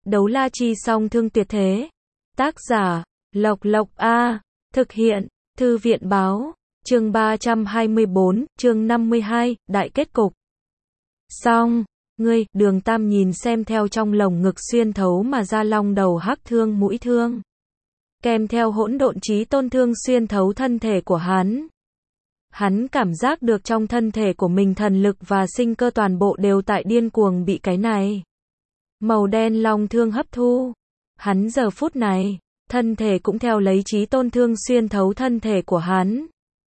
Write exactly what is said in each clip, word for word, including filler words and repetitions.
Đấu la chi song thương tuyệt thế. Tác giả, Lộc Lộc A. Thực hiện, Thư viện báo. Chương ba trăm hai mươi bốn, chương năm mươi hai, đại kết cục. Xong, ngươi, Đường Tam nhìn xem theo trong lồng ngực xuyên thấu mà ra long đầu hắc thương mũi thương. Kèm theo hỗn độn chí tôn thương xuyên thấu thân thể của hắn. Hắn cảm giác được trong thân thể của mình thần lực và sinh cơ toàn bộ đều tại điên cuồng bị cái này màu đen long thương hấp thu. Hắn giờ phút này, thân thể cũng theo lấy chí tôn thương xuyên thấu thân thể của hắn,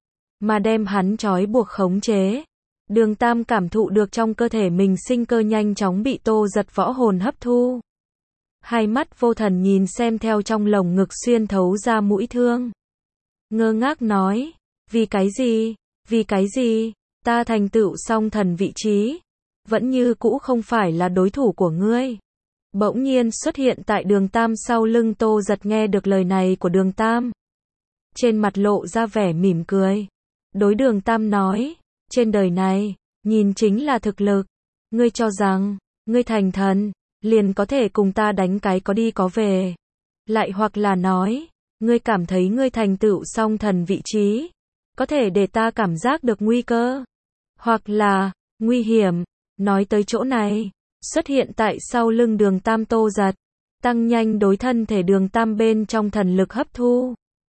mà đem hắn trói buộc khống chế. Đường Tam cảm thụ được trong cơ thể mình sinh cơ nhanh chóng bị Tô Giật võ hồn hấp thu. Hai mắt vô thần nhìn xem theo trong lồng ngực xuyên thấu ra mũi thương. Ngơ ngác nói, vì cái gì, vì cái gì, ta thành tựu song thần vị trí, vẫn như cũ không phải là đối thủ của ngươi. Bỗng nhiên xuất hiện tại Đường Tam sau lưng. Tô Giật nghe được lời này của Đường Tam, trên mặt lộ ra vẻ mỉm cười. Đối Đường Tam nói, trên đời này, nhìn chính là thực lực. Ngươi cho rằng, ngươi thành thần, liền có thể cùng ta đánh cái có đi có về. Lại hoặc là nói, ngươi cảm thấy ngươi thành tựu song thần vị trí, có thể để ta cảm giác được nguy cơ, hoặc là, nguy hiểm. Nói tới chỗ này, xuất hiện tại sau lưng Đường Tam Tô Giật, tăng nhanh đối thân thể Đường Tam bên trong thần lực hấp thu.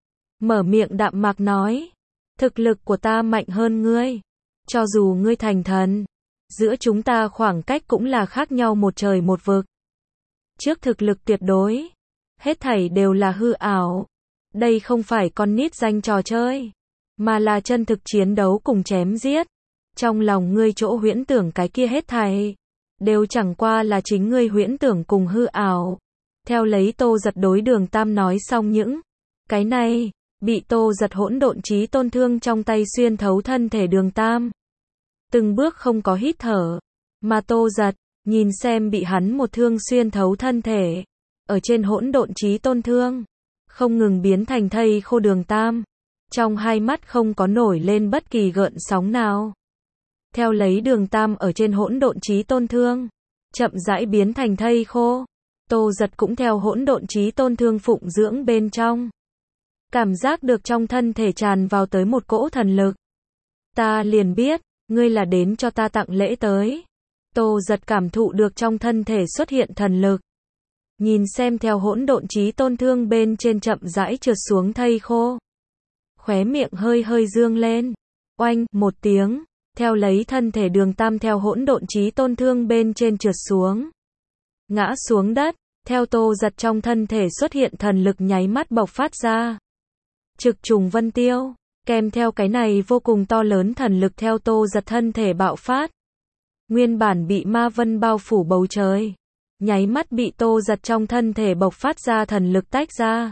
Mở miệng đạm mạc nói, thực lực của ta mạnh hơn ngươi. Cho dù ngươi thành thần, giữa chúng ta khoảng cách cũng là khác nhau một trời một vực. Trước thực lực tuyệt đối, hết thảy đều là hư ảo. Đây không phải con nít danh trò chơi, mà là chân thực chiến đấu cùng chém giết. Trong lòng ngươi chỗ huyễn tưởng cái kia hết thảy, đều chẳng qua là chính ngươi huyễn tưởng cùng hư ảo. Theo lấy Tô Giật đối Đường Tam nói xong những cái này, bị Tô Giật hỗn độn chí tôn thương trong tay xuyên thấu thân thể Đường Tam. Từng bước không có hít thở, mà Tô Giật, nhìn xem bị hắn một thương xuyên thấu thân thể, ở trên hỗn độn chí tôn thương, không ngừng biến thành thây khô Đường Tam. Trong hai mắt không có nổi lên bất kỳ gợn sóng nào. Theo lấy Đường Tam ở trên hỗn độn chí tôn thương, chậm rãi biến thành thây khô. Tô Giật cũng theo hỗn độn chí tôn thương phụng dưỡng bên trong. Cảm giác được trong thân thể tràn vào tới một cỗ thần lực. Ta liền biết, ngươi là đến cho ta tặng lễ tới. Tô Giật cảm thụ được trong thân thể xuất hiện thần lực. Nhìn xem theo hỗn độn chí tôn thương bên trên chậm rãi trượt xuống thây khô. Khóe miệng hơi hơi dương lên. Oanh, một tiếng, theo lấy thân thể Đường Tam theo hỗn độn chí tôn thương bên trên trượt xuống. Ngã xuống đất, theo Tô Giật trong thân thể xuất hiện thần lực nháy mắt bộc phát ra. Trực trùng vân tiêu, kèm theo cái này vô cùng to lớn thần lực theo Tô Giật thân thể bạo phát. Nguyên bản bị ma vân bao phủ bầu trời, nháy mắt bị Tô Giật trong thân thể bộc phát ra thần lực tách ra.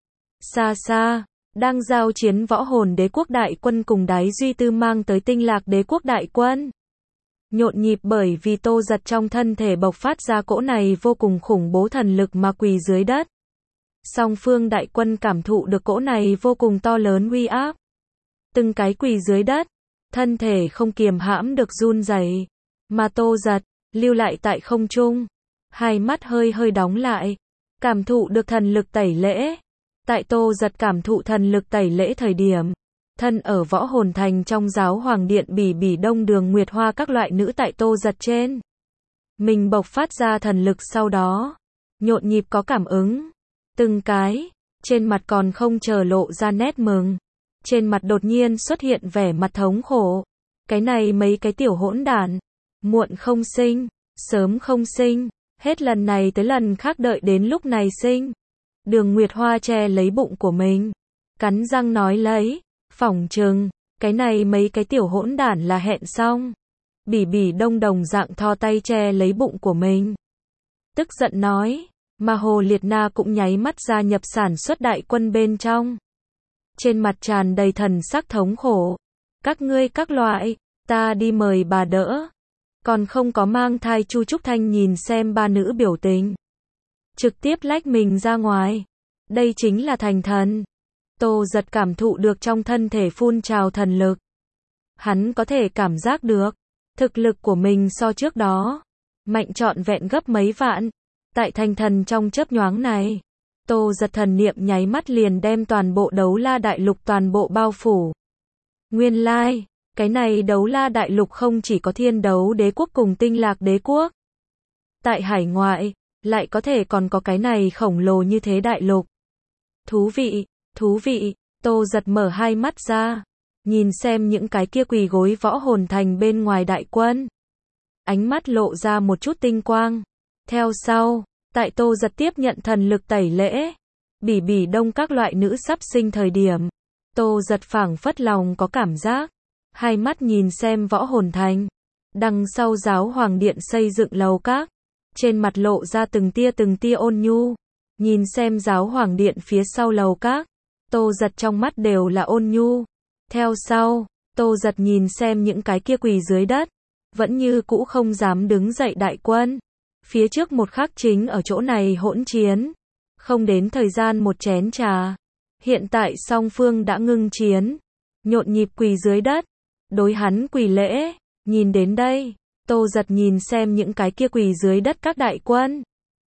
Xa xa, đang giao chiến võ hồn đế quốc đại quân cùng Đái Duy Tư mang tới tinh lạc đế quốc đại quân. Nhộn nhịp bởi vì Tô Giật trong thân thể bộc phát ra cỗ này vô cùng khủng bố thần lực mà quỳ dưới đất. Song phương đại quân cảm thụ được cỗ này vô cùng to lớn uy áp. Từng cái quỳ dưới đất, thân thể không kiềm hãm được run rẩy, mà Tô Giật lưu lại tại không trung, hai mắt hơi hơi đóng lại, cảm thụ được thần lực tẩy lễ. Tại Tô Giật cảm thụ thần lực tẩy lễ thời điểm, thân ở võ hồn thành trong giáo hoàng điện Bỉ Bỉ Đông Đường Nguyệt Hoa các loại nữ tại Tô Giật trên mình bộc phát ra thần lực, sau đó nhộn nhịp có cảm ứng. Từng cái, trên mặt còn không chờ lộ ra nét mừng, trên mặt đột nhiên xuất hiện vẻ mặt thống khổ. Cái này mấy cái tiểu hỗn đản, muộn không sinh, sớm không sinh, hết lần này tới lần khác đợi đến lúc này sinh. Đường Nguyệt Hoa che lấy bụng của mình, cắn răng nói lấy, phỏng chừng, cái này mấy cái tiểu hỗn đản là hẹn xong. Bỉ Bỉ Đông đồng dạng thò tay che lấy bụng của mình, tức giận nói. Mà Hồ Liệt Na cũng nháy mắt gia nhập sản xuất đại quân bên trong. Trên mặt tràn đầy thần sắc thống khổ. Các ngươi các loại, ta đi mời bà đỡ. Còn không có mang thai Chu Trúc Thanh nhìn xem ba nữ biểu tình, trực tiếp lách mình ra ngoài. Đây chính là thành thần. Tô Giật cảm thụ được trong thân thể phun trào thần lực. Hắn có thể cảm giác được, thực lực của mình so trước đó mạnh trọn vẹn gấp mấy vạn. Tại thành thần trong chớp nhoáng này, Tô Giật thần niệm nháy mắt liền đem toàn bộ Đấu La Đại Lục toàn bộ bao phủ. Nguyên lai, like, cái này Đấu La Đại Lục không chỉ có Thiên Đấu Đế Quốc cùng Tinh Lạc Đế Quốc. Tại hải ngoại, lại có thể còn có cái này khổng lồ như thế đại lục. Thú vị, thú vị, Tô Giật mở hai mắt ra, nhìn xem những cái kia quỳ gối Võ Hồn Thành bên ngoài đại quân. Ánh mắt lộ ra một chút tinh quang. Theo sau, tại Tô Giật tiếp nhận thần lực tẩy lễ, Bỉ Bỉ Đông các loại nữ sắp sinh thời điểm, Tô Giật phảng phất lòng có cảm giác, hai mắt nhìn xem Võ Hồn Thành, đằng sau Giáo Hoàng Điện xây dựng lầu các, trên mặt lộ ra từng tia từng tia ôn nhu, nhìn xem Giáo Hoàng Điện phía sau lầu các, Tô Giật trong mắt đều là ôn nhu. Theo sau, Tô Giật nhìn xem những cái kia quỳ dưới đất, vẫn như cũ không dám đứng dậy đại quân. Phía trước một khắc chính ở chỗ này hỗn chiến, không đến thời gian một chén trà. Hiện tại song phương đã ngưng chiến, nhộn nhịp quỳ dưới đất, đối hắn quỳ lễ. Nhìn đến đây, Tô Giật nhìn xem những cái kia quỳ dưới đất các đại quân,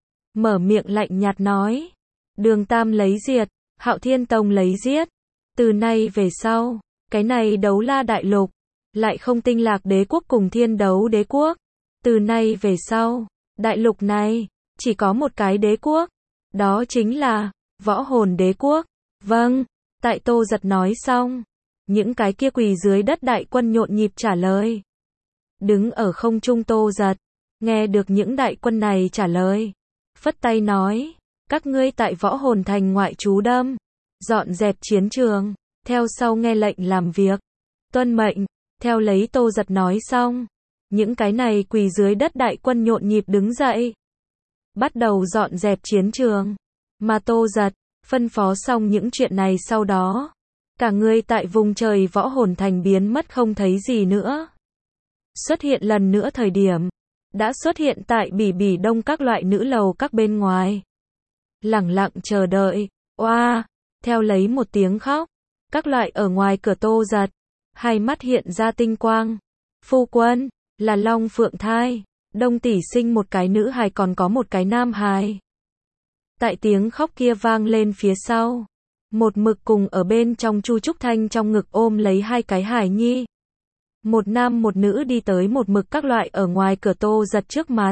mở miệng lạnh nhạt nói, Đường Tam lấy diệt, Hạo Thiên Tông lấy giết. Từ nay về sau, cái này Đấu La Đại Lục, lại không Tinh Lạc Đế Quốc cùng Thiên Đấu Đế Quốc. Từ nay về sau, đại lục này, chỉ có một cái đế quốc, đó chính là Võ Hồn Đế Quốc. Vâng, tại Tô Giật nói xong, những cái kia quỳ dưới đất đại quân nhộn nhịp trả lời. Đứng ở không trung Tô Giật, nghe được những đại quân này trả lời, phất tay nói, các ngươi tại Võ Hồn Thành ngoại trú đâm, dọn dẹp chiến trường, theo sau nghe lệnh làm việc, tuân mệnh. Theo lấy Tô Giật nói xong, những cái này quỳ dưới đất đại quân nhộn nhịp đứng dậy, bắt đầu dọn dẹp chiến trường. Mà Tô Giật phân phó xong những chuyện này sau đó, cả người tại vùng trời Võ Hồn Thành biến mất không thấy gì nữa. Xuất hiện lần nữa thời điểm, đã xuất hiện tại Bỉ Bỉ Đông các loại nữ lầu các bên ngoài. Lẳng lặng chờ đợi. Oa, theo lấy một tiếng khóc, các loại ở ngoài cửa Tô Giật, hai mắt hiện ra tinh quang. Phu quân, là Long Phượng thai, Đông tỷ sinh một cái nữ hài còn có một cái nam hài. Tại tiếng khóc kia vang lên phía sau, một mực cùng ở bên trong Chu Trúc Thanh trong ngực ôm lấy hai cái hài nhi. Một nam một nữ đi tới một mực các loại ở ngoài cửa Tô Giật trước mặt.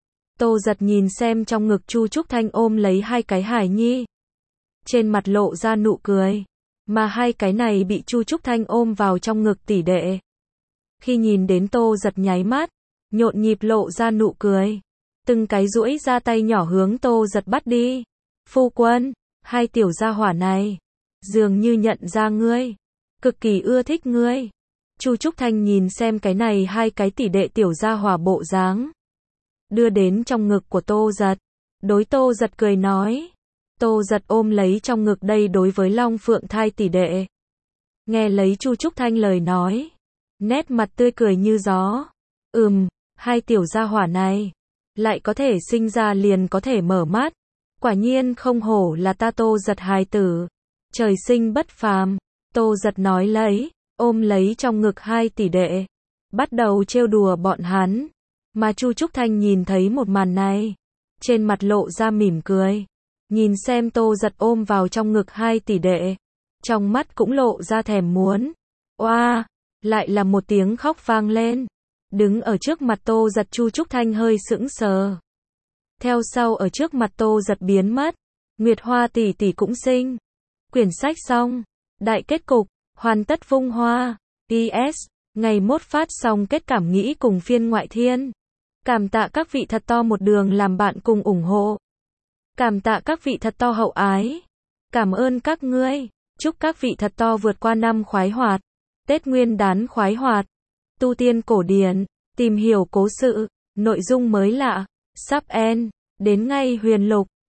Tô Giật nhìn xem trong ngực Chu Trúc Thanh ôm lấy hai cái hài nhi, trên mặt lộ ra nụ cười. Mà hai cái này bị Chu Trúc Thanh ôm vào trong ngực tỷ đệ, khi nhìn đến Tô Giật nháy mắt, nhộn nhịp lộ ra nụ cười. Từng cái duỗi ra tay nhỏ hướng Tô Giật bắt đi. Phu quân, hai tiểu gia hỏa này, dường như nhận ra ngươi, cực kỳ ưa thích ngươi. Chu Trúc Thanh nhìn xem cái này hai cái tỷ đệ tiểu gia hỏa bộ dáng, đưa đến trong ngực của Tô Giật, đối Tô Giật cười nói. Tô Giật ôm lấy trong ngực đây đối với Long Phượng thai tỷ đệ. Nghe lấy Chu Trúc Thanh lời nói, nét mặt tươi cười như gió. Ừm, hai tiểu gia hỏa này, lại có thể sinh ra liền có thể mở mắt. Quả nhiên không hổ là ta Tô Giật hài tử. Trời sinh bất phàm. Tô Giật nói lấy, ôm lấy trong ngực hai tỷ đệ, bắt đầu trêu đùa bọn hắn. Mà Chu Trúc Thanh nhìn thấy một màn này, trên mặt lộ ra mỉm cười. Nhìn xem Tô Giật ôm vào trong ngực hai tỷ đệ, trong mắt cũng lộ ra thèm muốn. Oa, lại là một tiếng khóc vang lên. Đứng ở trước mặt Tô Giật Chu Trúc Thanh hơi sững sờ. Theo sau ở trước mặt Tô Giật biến mất. Nguyệt Hoa tỷ tỷ cũng sinh. Quyển sách xong. Đại kết cục, hoàn tất vung hoa. pê ét, ngày mốt phát xong kết cảm nghĩ cùng phiên ngoại thiên. Cảm tạ các vị thật to một đường làm bạn cùng ủng hộ. Cảm tạ các vị thật to hậu ái. Cảm ơn các ngươi. Chúc các vị thật to vượt qua năm khoái hoạt. Tết Nguyên đán khoái hoạt. Tu tiên cổ điển, tìm hiểu cố sự, nội dung mới lạ, sắp end, đến ngay huyền lục.